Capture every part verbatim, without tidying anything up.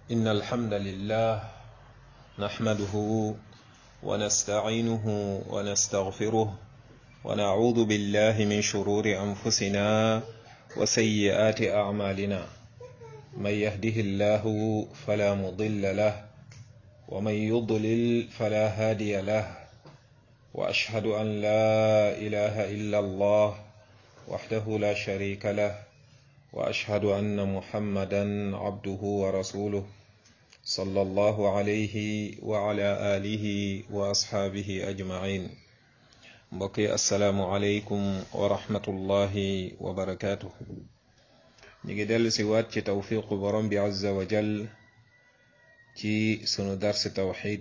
إن الحمد لله نحمده ونستعينه ونستغفره ونعوذ بالله من شرور أنفسنا وسيئات أعمالنا من يهده الله فلا مضل له ومن يضلل فلا هادي له وأشهد أن لا إله إلا الله وحده لا شريك له وأشهد أن محمدا عبده ورسوله صلى الله عليه وعلى آله وأصحابه أجمعين بقي السلام عليكم ورحمة الله وبركاته نيجي دل سوات توفيق برم عز وجل ci sunu dars tawxid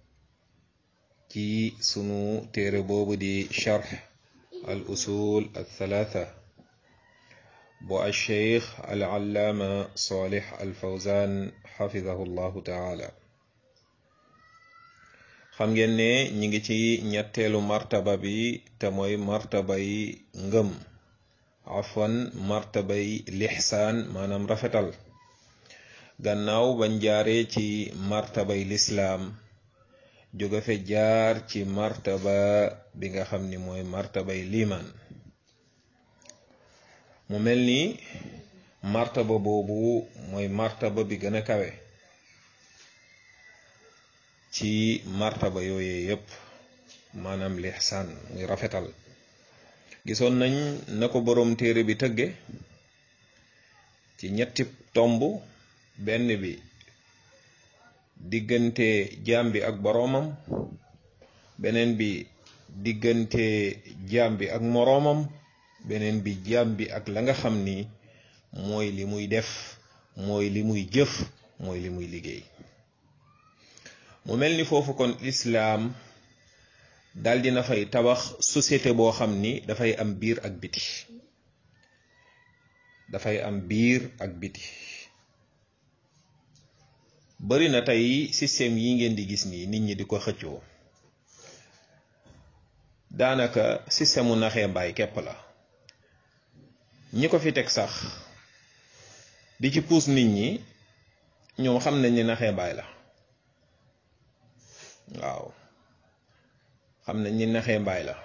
ci sunu téere boobu di charx al usul al thalatha bu al cheikh al allaama salih al fawzan xafidahu llahu taala xam ngeen ne ñi ngi ci ñetteelu martaba bi te mooy martaba yi ngëm afwan martaba yi lixsaan maanaam rafetal gannaaw bañ jaaree ci martabay lislaam jóge fe jaar ci martaba bi nga xam ni mooy martabay liimaan mu mel ni martaba boobu mooy martaba bi gën a kawe ci martaba yooyee yépp maanaam lixsaan muy rafetal gisoon nañ na ko boroom téere bi tëgge ci ñetti tomb benn bi diggante jaam bi ak boroomam beneen bi diggante jaam bi ak moroomam beneen bi jaam bi ak la nga xam ni mooy li muy def mooy li muy jëf mooy li muy liggéey mu mel ni foofu kon islaam daldi na fay tabax société boo xam ni dafay am biir ak biti dafay am biir ak biti bari na tey système yi ngeen di gis nii nit ñi di ko xëccoo daanaka système mu naxee mbaay képp la ñi ko fi teg sax di ci puus nit ñi ñoom xam nañ ni naxee mbaay la waaw xam nañ ni naxee mbaay la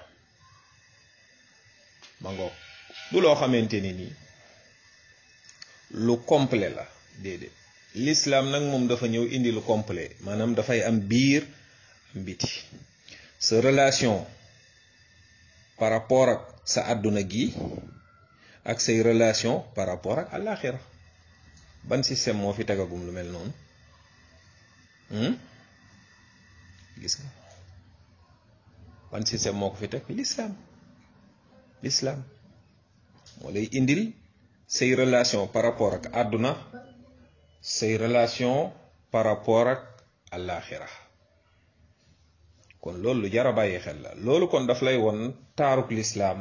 ma ngoog du loo xamante ni nii lu complet la déedéet l'islam nag moom dafa ñëw indi lu complet maanaam dafay am biir am biti sa relation par rapport ak sa àdduna gi ak say relation par rapport ak àllaaxira ban système moo fi tegagum lu mel noonu gis nga ban système moo ko fi teg l'islam l'islam moo lay indil say relation par rapport ak àdduna say relation par rapport ak àllaaxira kon loolu lu jar a bàyyi xel la loolu kon daf lay won taaruk lislaam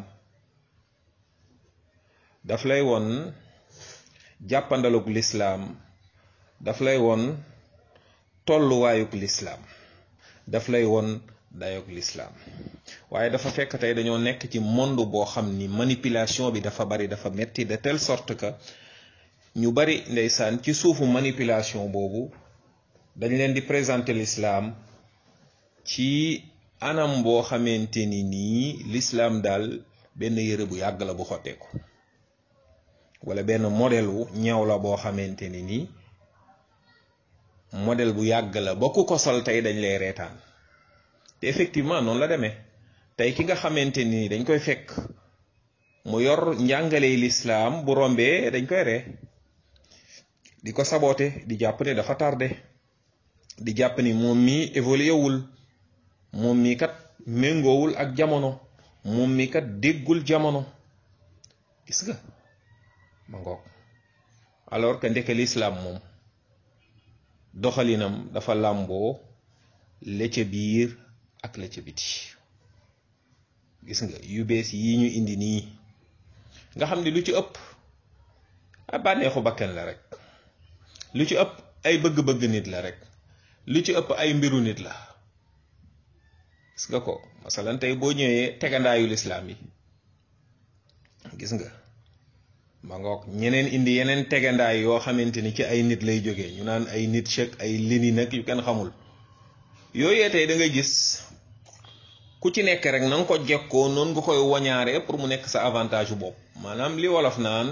daf lay won jàppandaluk lislaam daf lay won tolluwaayuk lislaam daf lay won dayok lislaam waaye dafa fekk tey dañoo nekk ci monde boo xam ni manipulation bi dafa bari dafa metti de telle sorte que ñu bari ndeysaan ci suufu manipulation boobu dañ leen di présenter l'islam ci anam boo xamante ni nii l'islam daal benn yëre bu yàgg la bu xotteeku wala benn modèle wu ñaw la boo xamante ni nii modèle bu yàgg la ba ku ko sol tey dañ lay reetaan te effectivement noonu la demee tey ki nga xamante ni dañ koy fekk mu yor njàngaley l'islam bu rombee dañ koy ree di ko saboote di jàpp ne dafa tardé di jàpp ni moom mii évolué wul moom mii kat méngoowul ak jamono moom mii kat déggul jamono gis nga ma ngoog alors que ndeke l'islam moom doxalinam dafa làmboo la ca biir ak la ca biti gis nga yu bees yi ñu indi nii nga xam ni lu ci ëpp a bànneexu bakkan la rek lu ci ëpp ay bëgg-bëgg nit la rek lu ci ëpp ay mbiru nit la gis nga ko masalan tey boo ñëwee tegandaayu lislaam yi gis nga ma ngoog ñeneen indi yeneen tegandaay yoo xamante ni ci ay nit lay jógee ñu naan ay nit chek ay Lénine ak yu kenn xamul yooyee tey da ngay gis ku ci nekk rek na nga ko jekkoo noonu nga koy wañaaree pour mu nekk sa avantage bu bopp maanaam li wolof naan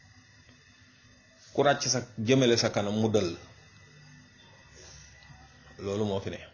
ku ràcc sa jëmale sa kanam mu dëll loolu moo fi ne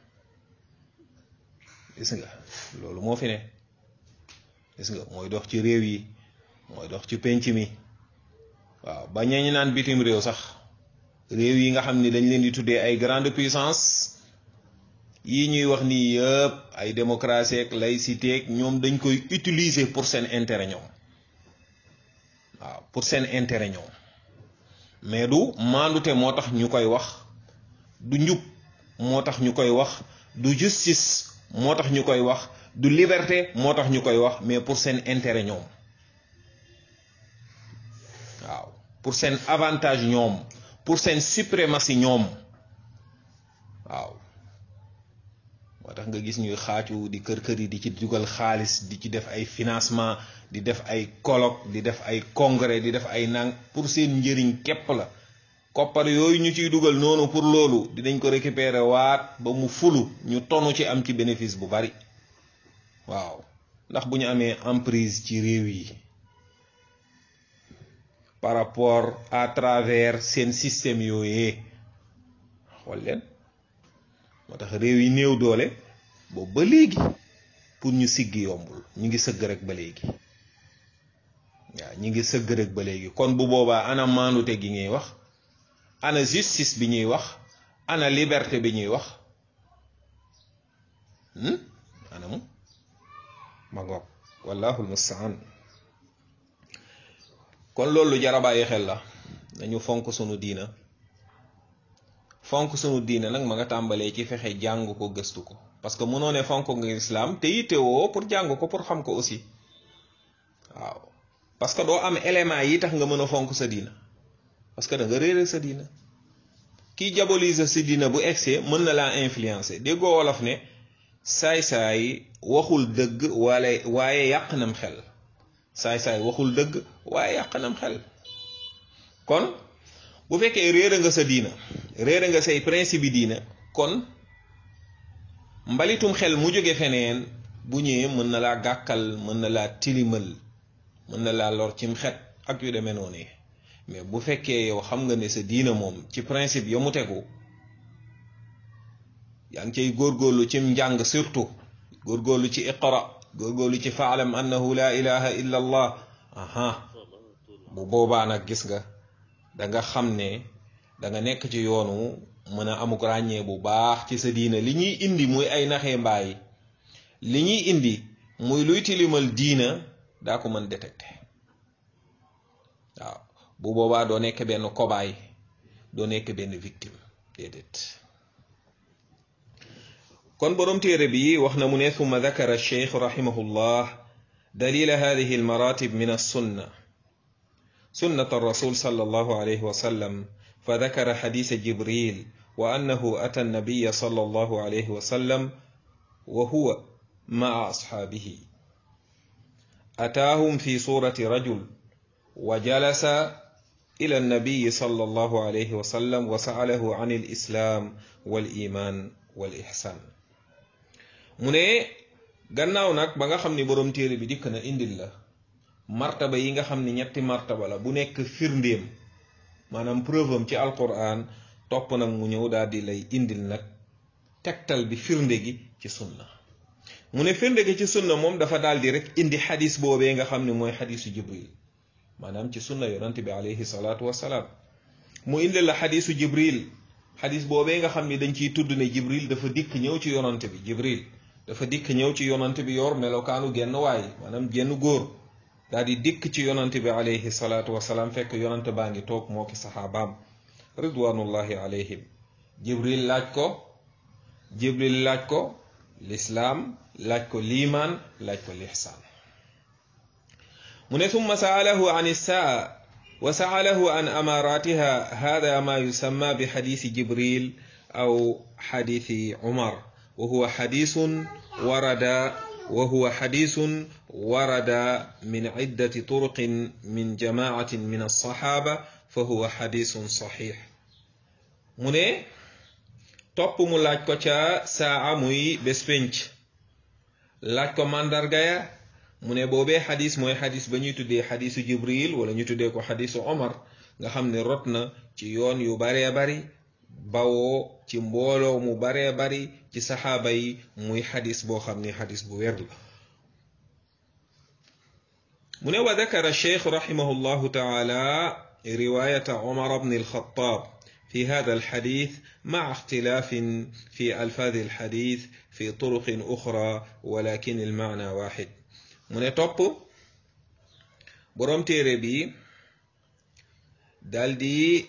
gis nga loolu moo fi ne gis nga mooy dox ci réew yi mooy dox ci penc mi waaw ba ñeñu naan bitim réew sax réew yi nga xam ni dañ leen di tuddee ay grande puissance yi ñuy wax nii yëpp ay démocratie ak laïcité ak ñoom dañ koy utiliser pour seen intérêt ñoom waaw pour seen intérêt ñoom mais du maandute moo tax ñu koy wax du njub moo tax ñu koy wax du justice moo tax ñu koy wax du liberté moo tax ñu koy wax mais pour seen intérêt ñoom waaw pour seen avantage ñoom pour seen suprématie ñoom waaw moo tax nga gis ñuy xaacu di kër kër yi di ci dugal xaalis di ci def ay financement di def ay colloque di def ay congrès di def ay nang pour seen njëriñ képp la koppar yooyu ñu ciy dugal noonu pour loolu dinañ ko récupérer waat ba mu fulu ñu tonu ci am ci bénéfice bu bari waaw ndax bu ñu amee emprise ci réew yi par rapport à travers seen système yooyee xool leen moo tax réew yi néew doole boobu ba léegi pour ñu siggi yombul ñu ngi sëgg rek ba léegi waaw ñu ngi sëgg rek ba léegi kon bu boobaa ana maandute gi ñuy wax ana justice bi ñuy wax ana liberté bi ñuy wax ana mu ma ngoog wallahul mustaan kon loolu lu jar a bàyyi xel la nañu fonk sunu diina fonk sunu diina nag ma nga tàmbalee ci fexe jàng ko gëstu ko parce que mënoo ne fonk nga islam te yittewoo pour jàng ko pour xam ko aussi waaw parce que doo am élément yi tax nga mën a fonk sa diina parce que da nga réere sa diina kii diabolise sa diina bu egsee mën na laa influencer déggoo wolof ne saay-saay waxul dëgg wala waaye yàq nam xel saay-saay waxul dëgg waaye yàq nam xel kon bu fekkee réere nga sa diina réere nga say principe yi diina kon mbalitum xel mu jóge feneen bu ñëwee mën na laa gàkkal mën na laa tilimal mën na laa lor cim xet ak yu demee noonu mais bu fekkee yow xam nga ne sa diina moom ci principe ya mu tegu yaa ngi cay góorgóorlu cim njàng surtout góorgóorlu ci iqra góorgóorlu ci faalam annahu la ilaha illa allah aha bu boobaa nag gis nga da nga xam ne da nga nekk ci yoonu mën a amuk ràññee bu baax ci sa diina li ñuy indi muy ay naxee mbaay li ñuy indi muy luy tilimal diina daa ko mën détecté waaw bu boobaa doo nekk benn cobaye doo nekk benn victime déedéet kon borom téere bi wax na mu ne thumma dakara cheikh rahimahullah dalila hadihi almaratib min alsunna sunnat الرسول صلى الله عليه وسلم فذكر حديث جبريل وأنه أتى النبي صلى الله عليه وسلم وهو مع أصحابه أتاهم في صورة رجل وجلس إلى النبي صلى الله عليه وسلم وسأله عن الإسلام والإيمان والإحسان mu ne gannaaw nag ba nga xam ni borom téere bi dikk na indil la martaba yi nga xam ni ñetti martaba la bu nekk firndéem maanaam preuve am ci alquran topp nag mu ñëw daal di lay indil nag tegtal bi firnde gi ci sunna mu ne firnde gi ci sunna moom dafa daal di rek indi xadis boobee nga xam ne mooy xadisu jibril maanaam ci sunna yonent bi alayhi salaatu wasalaam mu indil la xadisu jibril xadis boobee nga xam ni dañ ciy tudd ne jibril dafa dikk ñëw ci yonent bi jibril dafa dikk ñëw ci yonant bi yor melokaanu genn waay maanaam genn góor daal di dikk ci yonant bi alayhi salaatu wasalaam fekk yonant baa ngi toog moo ki saxaabaam ridwanullahi alayhim jibril laaj ko jibril laaj ko lislaam laaj ko liimaan laaj ko lixsaan mu ne summa saalahu an issaa wa saalahu an amaratiha hada ma yusamma bi xadiisi jibril aw xadiisi umar وهو حديث ورد وهو حديث warada min iddati turuqin min jamaatin min alsaxaaba fa huwa xadisun saxiix mu ne topp mu laaj ko ca saa muy bés pénc laaj ko màndarga ya mu ne boobee xadis mooy xadis ba ñuy tuddee xadisu jibril wala ñu tuddee ko xadisu omar nga xam ne rot na ci yoon yu baree bari bawoo ci mbooloo mu baree bari ci saxaaba yi muy xadis boo xam ne xadis bu wér la mu ne wa dakara cheikh raximahu llahu taala riwayata omar bni alxataab في هذا الحديث مع اختلاف في ألفاظ الحديث في طرق أخرى ولكن المعنى واحد من توب بروم تيري بي دالدي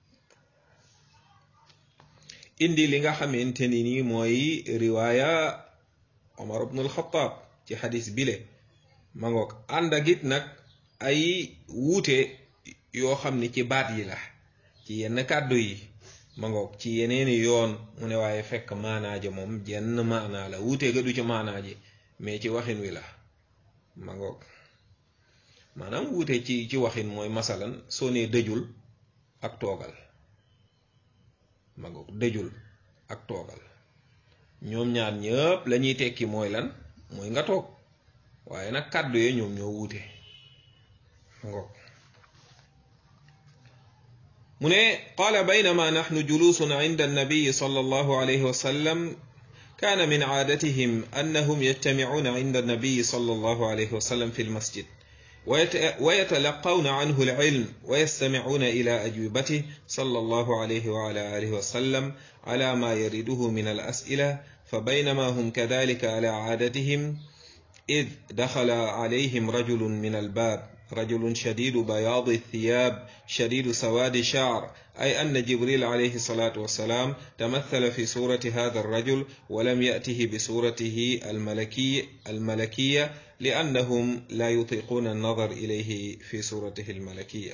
اندي ليغا خامتيني ني موي روايه عمر بن الخطاب في حديث بيله مانغوك انداغيت نك اي ووتي يو خامني ci baat yi la ci yenn kàddu yi ma ngoog ci yeneeni yoon mu ne waaye fekk maanaaje moom jenn maanaa la wuute ga du ci maanaaje mais ci waxin wi la ma ngoog maanaam wuute ci ci waxin mooy masalan soo nee dëjul ak toogal ma ngoog dëjul ak toogal ñoom ñaar ñëpp la ñuy tekki mooy lan mooy nga toog waaye nag kàddu yi ñoom ñoo wuute ma ngoog من قال بينما نحن جلوس عند النبي صلى الله عليه وسلم كان من عادتهم أنهم يجتمعون عند النبي صلى الله عليه وسلم في المسجد ويتلقون عنه العلم ويستمعون إلى أجوبته صلى الله عليه وعلى آله وسلم على ما يريده من الأسئلة فبينما هم كذلك على عادتهم إذ دخل عليهم رجل من الباب رجل شديد بياض الثياب شديد سواد الشعر أي أن جبريل عليه الصلاة والسلام تمثل في صورة هذا الرجل ولم يأته بصورته الملكي الملكية لأنهم لا يطيقون النظر إليه في صورته الملكية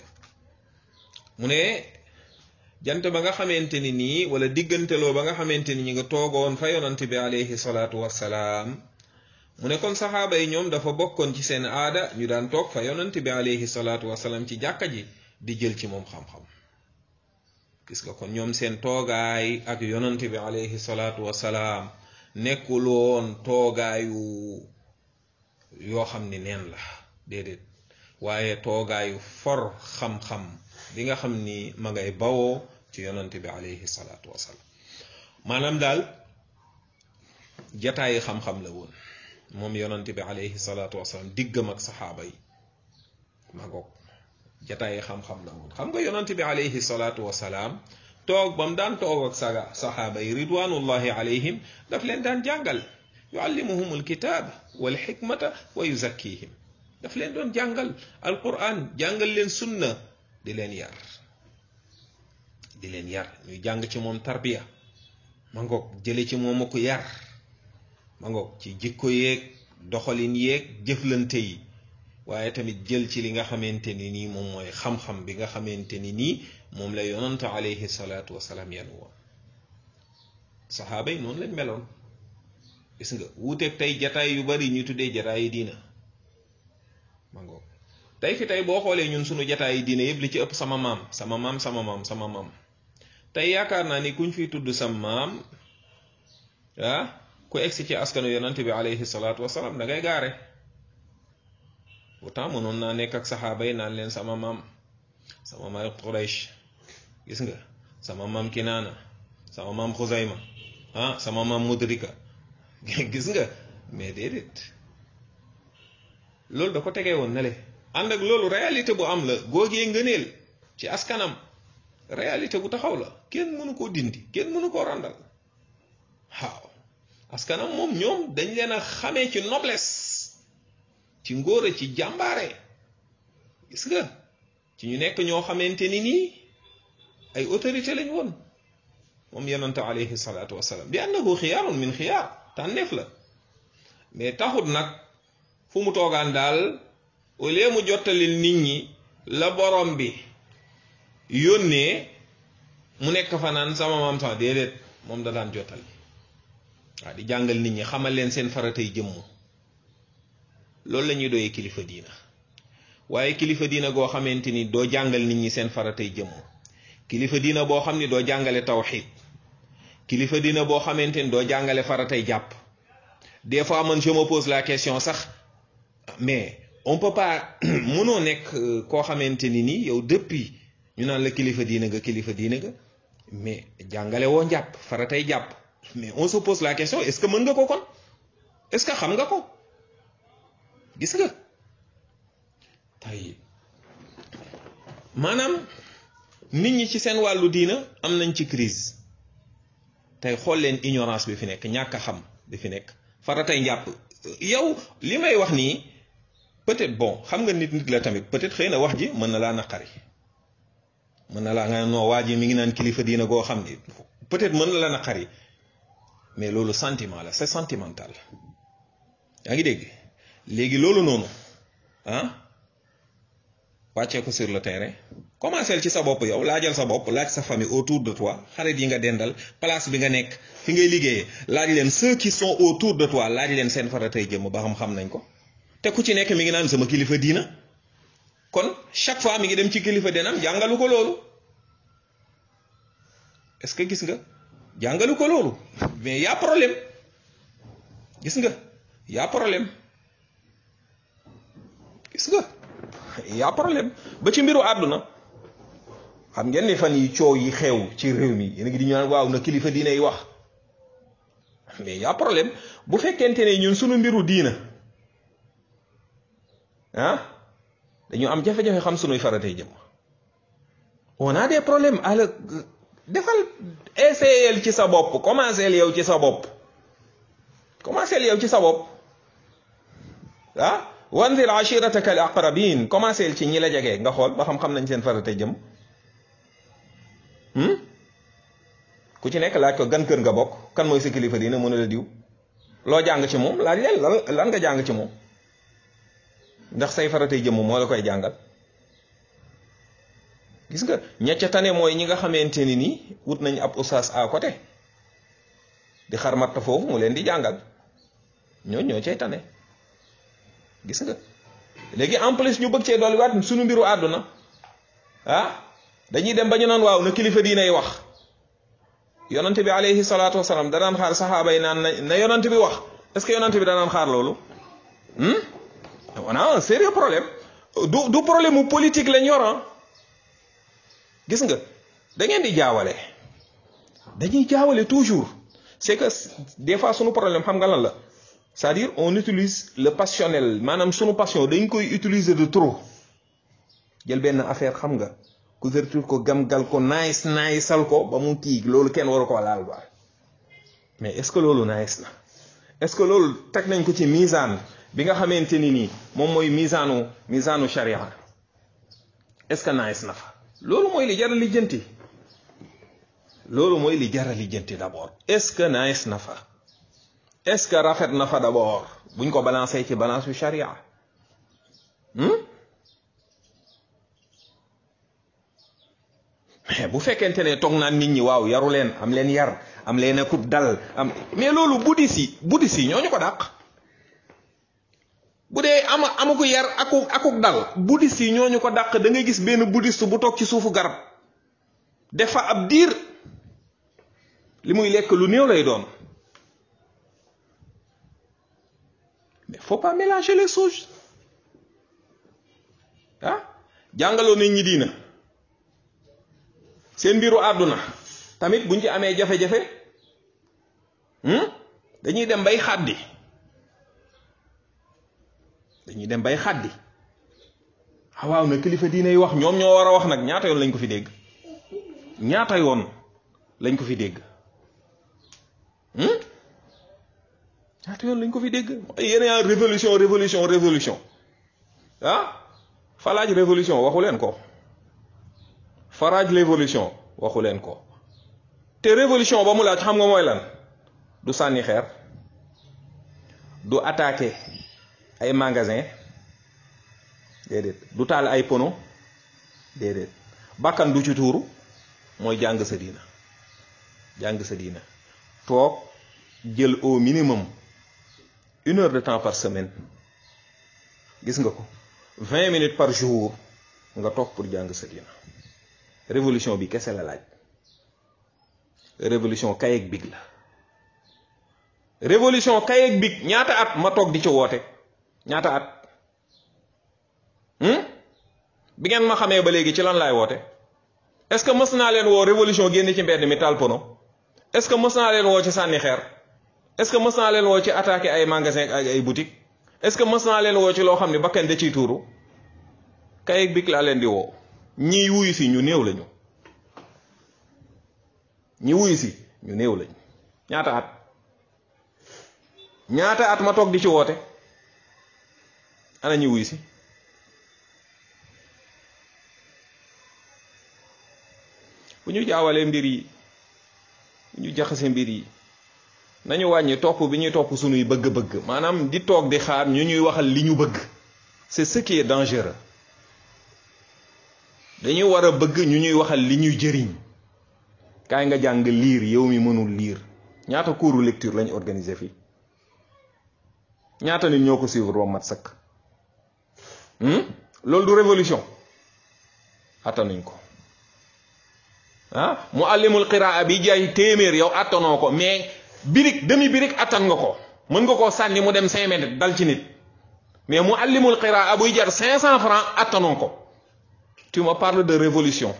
من جانت باغا خامتيني ني ولا ديغنتلو باغا خامتيني نيغا توغون فا يونت بي عليه الصلاة والسلام mu ne kon saxaaba yi ñoom dafa bokkoon ci seen aada ñu daan toog fa yonent bi alayhi salaatu wasalaam ci jàkka ji di jël ci moom xam-xam gis nga kon ñoom seen toogaay ak yonent bi alayhi salaatu wasalaam nekkuloon toogaayu yoo xam ni neen la déedéet waaye toogaayu for xam-xam bi nga xam ni ma ngay bawoo ci yonent bi alayhi salaatu wasalaam maanaam daal jataayi xam-xam la woon moom yonent bi alayhi salaatu wasalaam diggam ak saxaaba yi ma ngoog jataay xam-xam la woon xam nga yonent bi alayhi salaatu wasalaam toog ba mu daan toog ak saga saxaaba yi ridwanullahi alayhim daf leen daan jàngal yuallimuhum alkitab wal xikmata wa yuzakkihim daf leen doon jàngal alquran jàngal leen sunna di leen yar di leen yar ñuy jàng ci moom tarbiya ma ngoog jële ci moom ko yar ma ngoog ci jikko yeeg doxalin yeeg jëflante yi waaye tamit jël ci li nga xamante ni nii moom mooy xam-xam bi nga xamante ni nii moom la yonante alayhi salaatu wasalaam yan woon saxaaba yi noonu lañ meloon gis nga wuuteeg tey jataay yu bari ñu tuddee jataay yi diina ma ngoog tey fi tey boo xoolee ñun sunu jataay yi diina yëpp li ci ëpp sama maam sama maam sama maam sama maam tey yaakaar naa ni kuñ fi tudd sam maam ah ku egsi ci askanu yonent bi alayhi salaatu wasalaam da ngay gaare pourtant mënoon naa nekk ak saxaaba yi naan leen sama maam sama maam Quraysh gis nga sama maam Kinaana sama maam Xuzayma ah sama maam Mudrika gis nga mais déedéet loolu da ko tegee woon na le ànd ak loolu réalité bu am la góogee ngëneel ci askanam réalité bu taxaw la kenn mënu koo dindi kenn mënu koo ràndal waaw askanam moom ñoom dañ leen a xamee ci noblesse ci ngóora ci jàmbaare gis nga ci ñu nekk ñoo xamante ni nii ay autorité lañ woon moom yonante alayhi salaatu wasalaam bi annahu xiyaarun min xiyaar tànneef la mais taxut nag fu mu toogaan daal au lieu mu jottalil nit ñi la borom bi yónnee mu nekk fa naan sama maam sax déedéet moom da daan jottali waaw di jàngal nit ñi xamal leen seen faratay jëmm loolu la ñuy doyee kilifa diina waaye kilifa diina goo xamante ni doo jàngal nit ñi seen faratay jëmm kilifa diina boo xam ni doo jàngale tawxid kilifa diina boo xamante ni doo jàngale faratay jàpp des fois man je me pose la question sax mais on peut pas mënoo nekk koo xamante ni nii yow depuis ñu naan la kilifa diina nga kilifa diina nga mais jàngale woo njàpp faratay jàpp mais on se pose la question est-ce que mën nga ko kon est-ce que xam nga ko gis nga tey maanaam nit ñi ci seen wàllu diina am nañ ci crise tey xool leen ignorance bi fi nekk ñàkk a xam bi fi nekk faratay njàpp yow li may wax nii peut-être bon xam nga nit nit la tamit peut-être xëy na wax ji mën na laa naqari mën na laa nga noo waa ji mi ngi naan kilifa diina goo xam ni peut-être mën na la naqari mais loolu sentiment la c'est sentimental yaa ngi dégg léegi loolu noonu ah wàccee ko sur le terrain commencé ci sa bopp yow laajal sa bopp laaj sa famille autour de toi xarit yi nga dendal place bi nga nekk fi ngay liggéeyee laaj leen ceux qui sont autour de toi laaj leen seen faratay jëmm ba xam xam nañ ko te ku ci nekk mi ngi naan sama kilifa diina kon chaque fois mi ngi dem ci kilifa dinam jàngalu ko loolu est-ce que gis nga jàngalu ko loolu mais y a problème gis nga y a problème gis nga y a problème ba ci mbiru àdduna xam ngeen ni fan yi coow yi xew ci réew mi yéen a ngi di ñu naan waaw na kilifa diina yi wax mais y a problème bu fekkente ne ñun sunu mbiru diina ah dañu am jafe-jafe xam sunuy faratay jëm on a des problèmes ala defal essayer ci sa bopp commencer yow ci sa bopp commencer yow ci sa bopp ah wanzir ashirataka al aqrabin commencer ci ñi la jege nga xool ba xam-xam nañ seen faratay jëm ku ci nekk laaj ko gan kër nga bokk kan mooy sa kilifa diina mën a la diw loo jàng ci moom laaj leen lan nga jàng ci moom ndax say faratay jëmm moo la koy jàngal gis nga ñecca tane mooy ñi nga xamante ni nii wut nañ ab oustaz à côté di xarmat foofu mu leen di jàngal ñoo ñoo cay tane gis nga léegi en plus ñu bëgg cee dolli waat suñu mbiru àdduna ah dañuy dem ba ñu naan waaw na kilifa diinay wax yonante bi alayhi salaatu wasalaam danaan xaar saxaaba yi naan na yonante bi wax est-ce que yonante bi danaan xaar loolu on a un sérieux problème du du problème mu politique lañ yor gis nga da ngeen di jaawale dañuy jaawale toujours c'est que des fois sunu problème xam nga lan la c'est-à-dire on utilise le passionnel maanaam sunu passion dañ koy utiliser de trop jël benn affaire xam nga couverture ko gamgal ko nice nice sal ko ba mu kii loolu kenn waru ko laal ba mais est-ce que loolu nice na est-ce que loolu teg nañ ko ci misaan bi nga xamante ni nii moom mooy misaanu misaanu sharia est-ce que nice na fa loolu mooy li jar a lijjanti loolu mooy li jar a lijjanti d'abord est-ce que nice na fa est-ce que rafet na fa d'abord buñ ko balancer ci balance yu sharia mais bu fekkente ne toog naan nit ñi waaw yaru leen am leen yar am leen akub dal am mais loolu bouddhiste yi bouddhiste yi ñoo ñu ko dàq bu dee ama ama ko yar aku akuk dal bouddhiste yi ñoo ñu ko dàq da ngay gis benn bouddhiste bu toog ci suufu garab def fa ab diir li muy lekk lu néew lay doon mais faut pas mélanger les choses ah jàngaloo nit ñi diina seen mbiru àdduna tamit buñ ci amee jafe-jafe dañuy dem bay xàddi dañuy dem bay xàddi ah waaw na kilifa diine yi wax ñoom ñoo war a wax nag ñaata yoon lañ ko fi dégg ñaata yoon lañ ko fi dégg ñaata yoon lañ ko fi dégg yéen révolution révolution révolution ah falaaj révolution waxu leen ko faraaj révolution waxu leen ko te révolution ba mu laaj xam nga mooy lan du sànni xeer du attaquer ay magasin déedéet du taal ay pono déedéet bakkan du ci tuuru mooy jàng sa diina jàng sa diina toog jël au minimum une heure de temps par semaine gis nga ko vingt minutes par jour nga toog pour jàng sa diina. révolution bi kese la laaj. révolution kayeg big la. révolution kayeg big ñaata at ma toog di ci woote ñaata at bi ngeen ma xamee ba léegi ci lan laay woote. est-ce que mës naa leen woo révolution génn ci mbedd mi taal pono. est-ce que mës naa leen woo ci sànni xeer. est-ce que mës naa leen woo ci attaquer ay magasin ak ay boutique. est-ce que mës naa leen woo ci loo xam ne bakkan da ciy tuuru. kayeg big laa leen di woo. ñi wuyu si ñu néew lañu. ñi wuyu si ñu néew lañu. ñaata at ñaata at ma toog di ci woote ana ñi wuyu si. bu ñu jaawalee mbir yi bu ñu jaxase mbir yi nañu wàññi topp bi ñuy topp sunuy bëgg-bëgg maanaam di toog di xaar ñu ñuy waxal li ñu bëgg. c'est ce qui est dangereux. dañuy war a bëgg ñu ñuy waxal li ñuy jëriñ. kaay nga jàng liir yow mi mënul liir ñaata cours lecture lañu organiser fii ñaata nit ñoo ko suivre ba mat sëkk. loolu du révolution attanuñ ko. ah mu allimul qiraa bi jaay téeméer yow attanoo ko mais birig demi birig attan nga ko mën nga koo sànni mu dem cinq minutes dal ci nit mais mu allimul qiraa buy jar cinq cent francs attanoo ko. tu me parles de révolution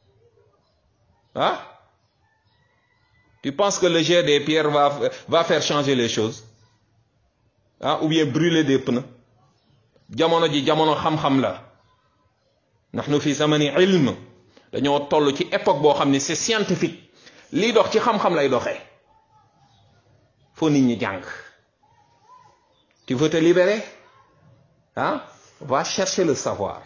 ah tu penses que le jet des pierres va va faire changer les choses ah ou bien brûler des pneus. jamono ji jamono xam-xam la nahnu fi zamani ilm dañoo toll ci époque boo xam ne c'est scientifique lii dox ci xam-xam lay doxee foo nit ñi jàng. tu veux te libérer ah va chercher le savoir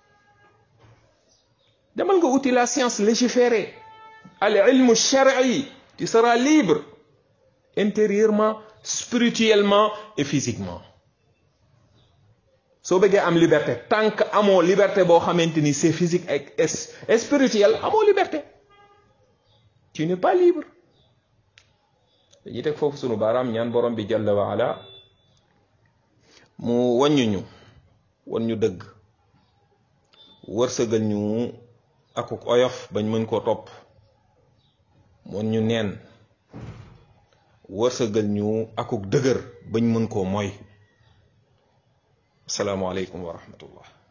demal nga uti la science légiférée al ilmu shar'i tu seras libre intérieurement spirituellement et physiquement. soo bëggee am liberté tant que amoo liberté boo xamante ni c'est physique et spirituel amoo liberté tu n'es pas libre. dañuy teg foofu sunu baaraam ñaan borom bi jalla wa ala mu wàññu ñu wan ñu dëgg wërsëgal ñu akuk oyof bañ mën koo topp wan ñu neen wërsëgal ñu akuk dëgër bañ mën koo moy. Assalaamu aleykum wa rahmatullah.